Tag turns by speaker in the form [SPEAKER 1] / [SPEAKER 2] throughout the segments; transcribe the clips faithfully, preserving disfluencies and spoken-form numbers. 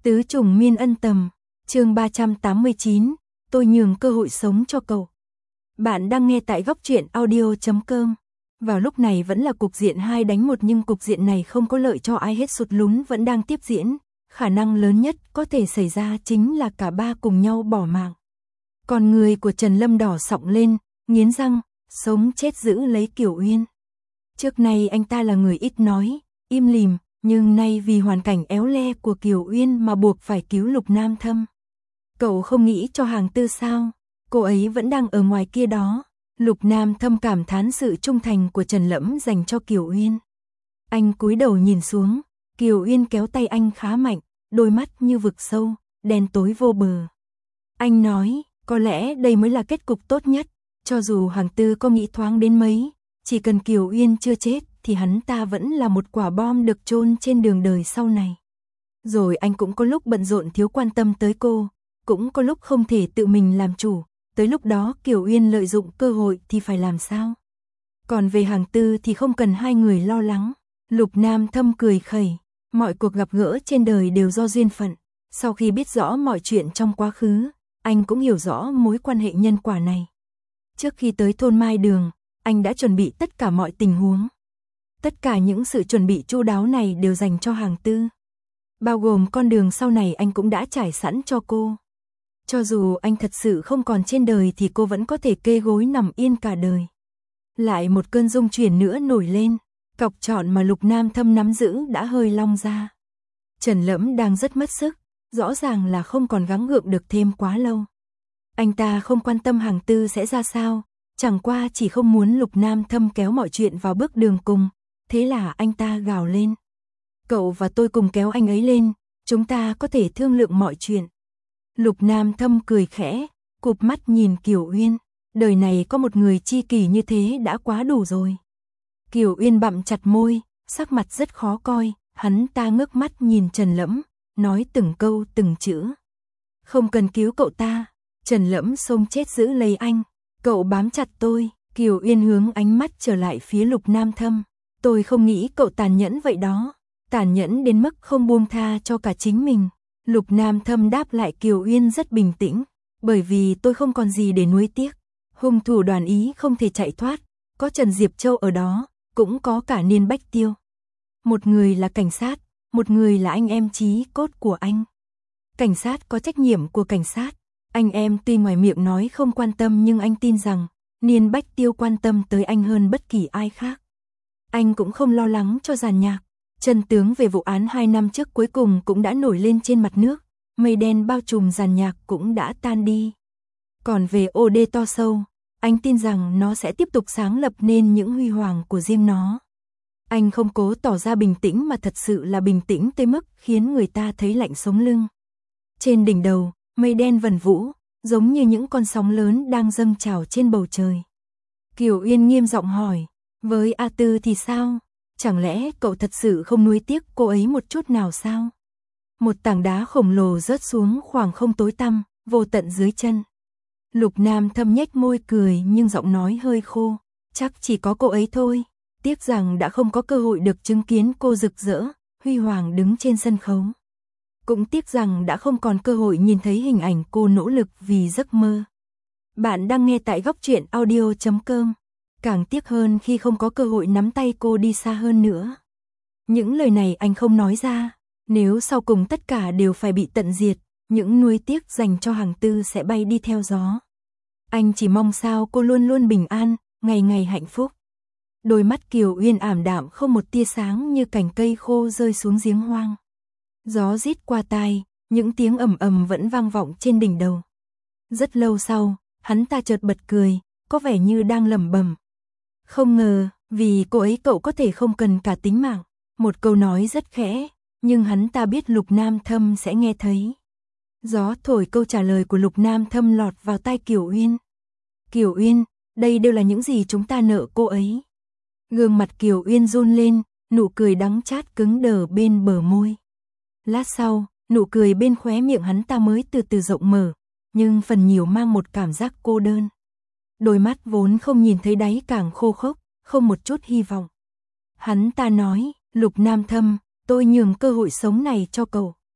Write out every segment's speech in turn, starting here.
[SPEAKER 1] Tứ trùng miên ân tầm, chương ba trăm tám mươi chín, tôi nhường cơ hội sống cho cậu. Bạn đang nghe tại góc truyện audio chấm com. Vào lúc này vẫn là cục diện hai đánh một nhưng cục diện này không có lợi cho ai hết, sụt lún vẫn đang tiếp diễn. Khả năng lớn nhất có thể xảy ra chính là cả ba cùng nhau bỏ mạng. Còn người của Trần Lâm đỏ sọng lên, nghiến răng, sống chết giữ lấy Kiều Uyên. Trước nay anh ta là người ít nói, im lìm, nhưng nay vì hoàn cảnh éo le của Kiều Uyên mà buộc phải cứu Lục Nam Thâm. Cậu không nghĩ cho hàng tư sao? Cô ấy vẫn đang ở ngoài kia đó. Lục Nam Thâm cảm thán sự trung thành của Trần Lẫm dành cho Kiều Uyên. Anh cúi đầu nhìn xuống, Kiều Uyên kéo tay anh khá mạnh, đôi mắt như vực sâu, đen tối vô bờ. Anh nói, có lẽ đây mới là kết cục tốt nhất, cho dù hàng tư có nghĩ thoáng đến mấy, chỉ cần Kiều Uyên chưa chết thì hắn ta vẫn là một quả bom được chôn trên đường đời sau này. Rồi anh cũng có lúc bận rộn thiếu quan tâm tới cô, cũng có lúc không thể tự mình làm chủ, tới lúc đó Kiều Uyên lợi dụng cơ hội thì phải làm sao? Còn về hàng tư thì không cần hai người lo lắng. Lục Nam Thâm cười khẩy, mọi cuộc gặp gỡ trên đời đều do duyên phận. Sau khi biết rõ mọi chuyện trong quá khứ, anh cũng hiểu rõ mối quan hệ nhân quả này. Trước khi tới thôn Mai Đường, anh đã chuẩn bị tất cả mọi tình huống. Tất cả những sự chuẩn bị chu đáo này đều dành cho hàng tư. Bao gồm con đường sau này anh cũng đã trải sẵn cho cô. Cho dù anh thật sự không còn trên đời thì cô vẫn có thể kê gối nằm yên cả đời. Lại một cơn rung chuyển nữa nổi lên, cọc trọn mà Lục Nam Thâm nắm giữ đã hơi long ra. Trần Lẫm đang rất mất sức, rõ ràng là không còn gắng gượng được thêm quá lâu. Anh ta không quan tâm hàng tư sẽ ra sao, chẳng qua chỉ không muốn Lục Nam Thâm kéo mọi chuyện vào bước đường cùng, thế là anh ta gào lên. Cậu và tôi cùng kéo anh ấy lên, chúng ta có thể thương lượng mọi chuyện. Lục Nam Thâm cười khẽ, cụp mắt nhìn Kiều Uyên, đời này có một người chi kỷ như thế đã quá đủ rồi. Kiều Uyên bặm chặt môi, sắc mặt rất khó coi, hắn ta ngước mắt nhìn Trần Lẫm, nói từng câu từng chữ. Không cần cứu cậu ta, Trần Lẫm xông chết giữ lấy anh, cậu bám chặt tôi. Kiều Uyên hướng ánh mắt trở lại phía Lục Nam Thâm, tôi không nghĩ cậu tàn nhẫn vậy đó, tàn nhẫn đến mức không buông tha cho cả chính mình. Lục Nam Thâm đáp lại Kiều Uyên rất bình tĩnh, bởi vì tôi không còn gì để nuối tiếc. Hung thủ Đoàn Ý không thể chạy thoát, có Trần Diệp Châu ở đó, cũng có cả Niên Bách Tiêu. Một người là cảnh sát, một người là anh em chí cốt của anh. Cảnh sát có trách nhiệm của cảnh sát, anh em tuy ngoài miệng nói không quan tâm nhưng anh tin rằng Niên Bách Tiêu quan tâm tới anh hơn bất kỳ ai khác. Anh cũng không lo lắng cho Giàn Nhạc. Chân tướng về vụ án hai năm trước cuối cùng cũng đã nổi lên trên mặt nước, mây đen bao trùm Giàn Nhạc cũng đã tan đi. Còn về ô đê to sâu, anh tin rằng nó sẽ tiếp tục sáng lập nên những huy hoàng của riêng nó. Anh không cố tỏ ra bình tĩnh mà thật sự là bình tĩnh tới mức khiến người ta thấy lạnh sống lưng. Trên đỉnh đầu, mây đen vần vũ, giống như những con sóng lớn đang dâng trào trên bầu trời. Kiều Uyên nghiêm giọng hỏi, với A Tư thì sao? Chẳng lẽ cậu thật sự không nuối tiếc cô ấy một chút nào sao? Một tảng đá khổng lồ rớt xuống khoảng không tối tăm, vô tận dưới chân. Lục Nam Thâm nhếch môi cười nhưng giọng nói hơi khô, chắc chỉ có cô ấy thôi. Tiếc rằng đã không có cơ hội được chứng kiến cô rực rỡ, huy hoàng đứng trên sân khấu. Cũng tiếc rằng đã không còn cơ hội nhìn thấy hình ảnh cô nỗ lực vì giấc mơ. Bạn đang nghe tại góc truyện audio chấm com. Càng tiếc hơn khi không có cơ hội nắm tay cô đi xa hơn nữa. Những lời này anh không nói ra, nếu sau cùng tất cả đều phải bị tận diệt, những nuối tiếc dành cho hàng tư sẽ bay đi theo gió. Anh chỉ mong sao cô luôn luôn bình an, ngày ngày hạnh phúc. Đôi mắt Kiều Uyên ảm đạm không một tia sáng như cành cây khô rơi xuống giếng hoang. Gió rít qua tai, những tiếng ầm ầm vẫn vang vọng trên đỉnh đầu. Rất lâu sau, hắn ta chợt bật cười, có vẻ như đang lẩm bẩm. Không ngờ, vì cô ấy cậu có thể không cần cả tính mạng. Một câu nói rất khẽ, nhưng hắn ta biết Lục Nam Thâm sẽ nghe thấy. Gió thổi câu trả lời của Lục Nam Thâm lọt vào tai Kiều Uyên. Kiều Uyên, đây đều là những gì chúng ta nợ cô ấy. Gương mặt Kiều Uyên run lên, nụ cười đắng chát cứng đờ bên bờ môi. Lát sau, nụ cười bên khóe miệng hắn ta mới từ từ rộng mở, nhưng phần nhiều mang một cảm giác cô đơn. Đôi mắt vốn không nhìn thấy đáy càng khô khốc, không một chút hy vọng. Hắn ta nói, Lục Nam Thâm, tôi nhường cơ hội sống này cho cậu.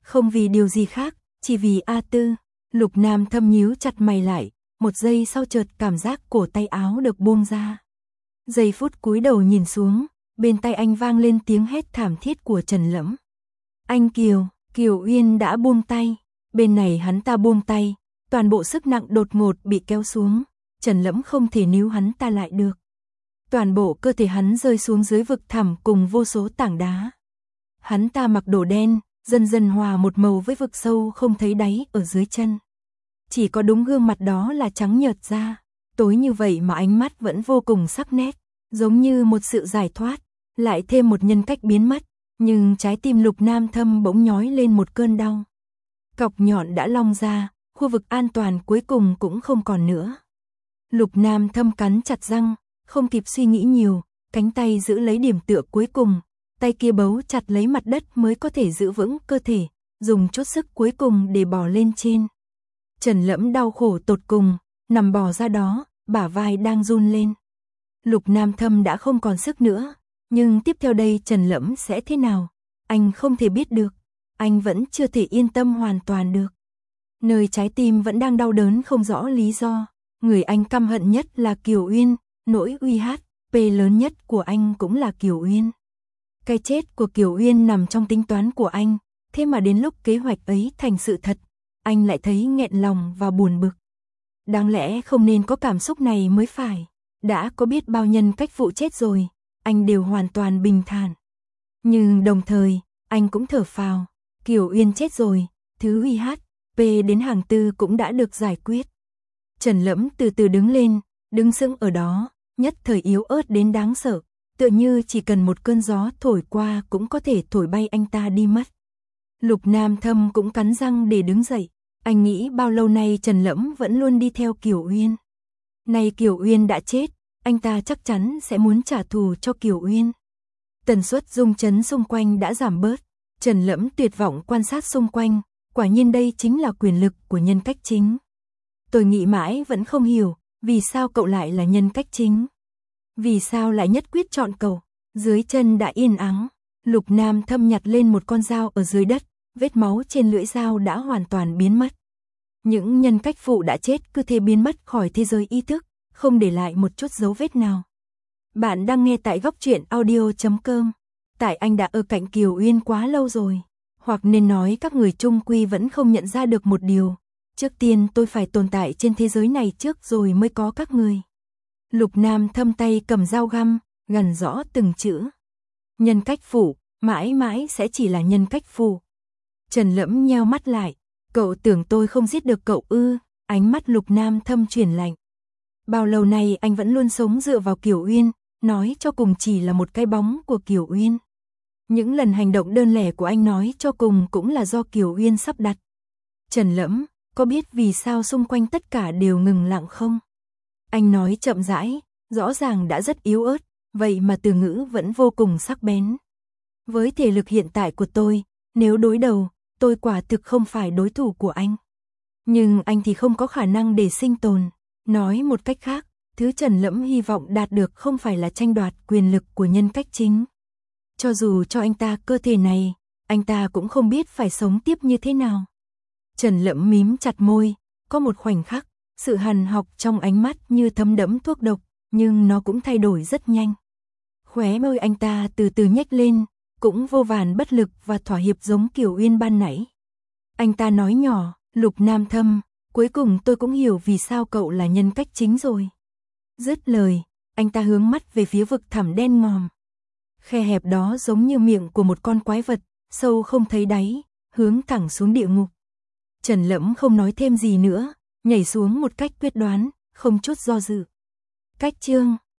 [SPEAKER 1] Không vì điều gì khác, chỉ vì A Tư. Lục Nam Thâm nhíu chặt mày lại, một giây sau chợt cảm giác cổ tay áo được buông ra. Giây phút cúi đầu nhìn xuống, bên tai anh vang lên tiếng hét thảm thiết của Trần Lẫm. Anh Kiều, Kiều Uyên đã buông tay. Bên này hắn ta buông tay, toàn bộ sức nặng đột ngột bị kéo xuống, Trần Lẫm không thể níu hắn ta lại được. Toàn bộ cơ thể hắn rơi xuống dưới vực thẳm cùng vô số tảng đá. Hắn ta mặc đồ đen, dần dần hòa một màu với vực sâu không thấy đáy ở dưới chân. Chỉ có đúng gương mặt đó là trắng nhợt ra, tối như vậy mà ánh mắt vẫn vô cùng sắc nét, giống như một sự giải thoát, lại thêm một nhân cách biến mất, nhưng trái tim Lục Nam Thâm bỗng nhói lên một cơn đau. Cọc nhọn đã long ra, khu vực an toàn cuối cùng cũng không còn nữa. Lục Nam Thâm cắn chặt răng, không kịp suy nghĩ nhiều, cánh tay giữ lấy điểm tựa cuối cùng, tay kia bấu chặt lấy mặt đất mới có thể giữ vững cơ thể, dùng chút sức cuối cùng để bò lên trên. Trần Lẫm đau khổ tột cùng, nằm bò ra đó, bả vai đang run lên. Lục Nam Thâm đã không còn sức nữa, nhưng tiếp theo đây Trần Lẫm sẽ thế nào? Anh không thể biết được, anh vẫn chưa thể yên tâm hoàn toàn được. Nơi trái tim vẫn đang đau đớn không rõ lý do, người anh căm hận nhất là Kiều Uyên, nỗi uy hiếp lớn nhất của anh cũng là Kiều Uyên. Cái chết của Kiều Uyên nằm trong tính toán của anh, thế mà đến lúc kế hoạch ấy thành sự thật, anh lại thấy nghẹn lòng và buồn bực. Đáng lẽ không nên có cảm xúc này mới phải, đã có biết bao nhân cách phụ chết rồi, anh đều hoàn toàn bình thản. Nhưng đồng thời, anh cũng thở phào, Kiều Uyên chết rồi, thứ uy hiếp đến hàng tư cũng đã được giải quyết. Trần Lẫm từ từ đứng lên, đứng sững ở đó, nhất thời yếu ớt đến đáng sợ, tựa như chỉ cần một cơn gió thổi qua cũng có thể thổi bay anh ta đi mất. Lục Nam Thâm cũng cắn răng để đứng dậy, anh nghĩ bao lâu nay Trần Lẫm vẫn luôn đi theo Kiều Uyên. Nay Kiều Uyên đã chết, anh ta chắc chắn sẽ muốn trả thù cho Kiều Uyên. Tần suất rung chấn xung quanh đã giảm bớt, Trần Lẫm tuyệt vọng quan sát xung quanh, quả nhiên đây chính là quyền lực của nhân cách chính. Tôi nghĩ mãi vẫn không hiểu, vì sao cậu lại là nhân cách chính? Vì sao lại nhất quyết chọn cậu? Dưới chân đã yên ắng, Lục Nam Thâm nhặt lên một con dao ở dưới đất, vết máu trên lưỡi dao đã hoàn toàn biến mất. Những nhân cách phụ đã chết cứ thế biến mất khỏi thế giới ý thức, không để lại một chút dấu vết nào. Bạn đang nghe tại góc truyện audio chấm com. Tại anh đã ở cạnh Kiều Uyên quá lâu rồi, hoặc nên nói các người chung quy vẫn không nhận ra được một điều. Trước tiên tôi phải tồn tại trên thế giới này trước rồi mới có các người. Lục Nam Thâm tay cầm dao găm, gằn rõ từng chữ. Nhân cách phụ, mãi mãi sẽ chỉ là nhân cách phụ. Trần Lẫm nheo mắt lại, cậu tưởng tôi không giết được cậu ư? Ánh mắt Lục Nam Thâm chuyển lạnh. Bao lâu nay anh vẫn luôn sống dựa vào Kiều Uyên, nói cho cùng chỉ là một cái bóng của Kiều Uyên. Những lần hành động đơn lẻ của anh nói cho cùng cũng là do Kiều Uyên sắp đặt. Trần Lẫm, có biết vì sao xung quanh tất cả đều ngừng lặng không? Anh nói chậm rãi, rõ ràng đã rất yếu ớt, vậy mà từ ngữ vẫn vô cùng sắc bén. Với thể lực hiện tại của tôi, nếu đối đầu, tôi quả thực không phải đối thủ của anh. Nhưng anh thì không có khả năng để sinh tồn. Nói một cách khác, thứ Trần Lẫm hy vọng đạt được không phải là tranh đoạt quyền lực của nhân cách chính. Cho dù cho anh ta cơ thể này, anh ta cũng không biết phải sống tiếp như thế nào. Trần Lẫm mím chặt môi, có một khoảnh khắc, sự hằn học trong ánh mắt như thấm đẫm thuốc độc, nhưng nó cũng thay đổi rất nhanh. Khóe môi anh ta từ từ nhếch lên, cũng vô vàn bất lực và thỏa hiệp giống Kiều Uyên ban nãy. Anh ta nói nhỏ, Lục Nam Thâm, cuối cùng tôi cũng hiểu vì sao cậu là nhân cách chính rồi. Dứt lời, anh ta hướng mắt về phía vực thẳm đen ngòm. Khe hẹp đó giống như miệng của một con quái vật, sâu không thấy đáy, hướng thẳng xuống địa ngục. Trần Lẫm không nói thêm gì nữa, nhảy xuống một cách quyết đoán, không chút do dự. Cách chương